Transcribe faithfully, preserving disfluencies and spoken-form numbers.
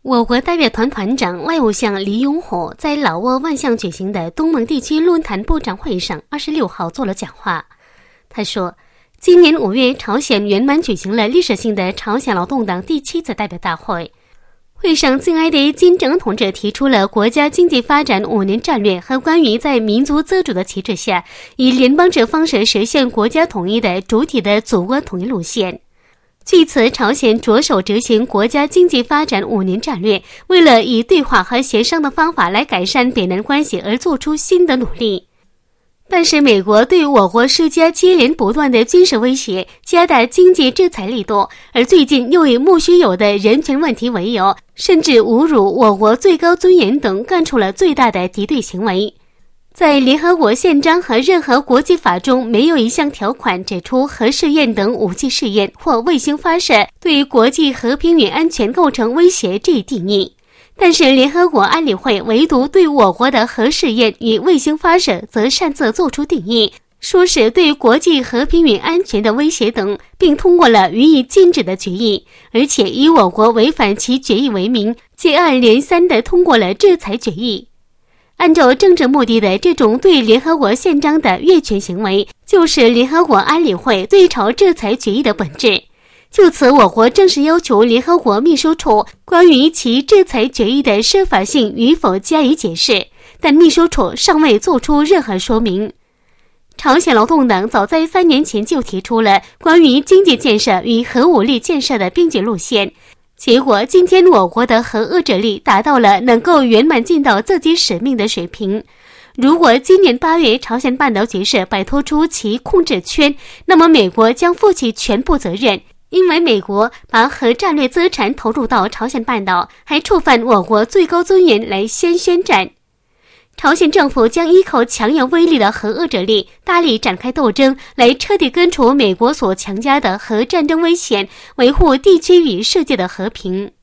我国代表团团长外务相李永火在老挝万象举行的东盟地区论坛部长会上二十六号做了讲话。他说，今年五月，朝鲜圆满举行了历史性的朝鲜劳动党第七次代表大会。会上，敬爱的金正恩同志提出了国家经济发展五年战略和关于在民族自主的旗帜下，以联邦制方式实现国家统一的主体的祖国统一路线。据此，朝鲜着手执行国家经济发展五年战略，为了以对话和协商的方法来改善北南关系而做出新的努力。但是美国对我国施加接连不断的军事威胁，加大经济制裁力度，而最近又以莫须有的人权问题为由，甚至侮辱我国最高尊严等，干出了最大的敌对行为。在联合国宪章和任何国际法中，没有一项条款指出核试验等武器试验或卫星发射对国际和平与安全构成威胁这一定义。但是联合国安理会唯独对我国的核试验与卫星发射则擅自作出定义，说是对国际和平与安全的威胁等，并通过了予以禁止的决议，而且以我国违反其决议为名，接二连三地通过了制裁决议。按照政治目的的这种对联合国宪章的越权行为，就是联合国安理会对朝制裁决议的本质。就此，我国正式要求联合国秘书处关于其制裁决议的适法性与否加以解释，但秘书处尚未做出任何说明。朝鲜劳动党早在三年前就提出了关于经济建设与核武力建设的并举路线，结果今天我国的核遏制力达到了能够圆满尽到自己使命的水平。如果今年八月朝鲜半岛局势摆脱出其控制圈，那么美国将负起全部责任，因为美国把核战略资产投入到朝鲜半岛，还触犯我国最高尊严来先宣战。朝鲜政府将依靠强有威力的核遏制力，大力展开斗争，来彻底根除美国所强加的核战争危险，维护地区与世界的和平。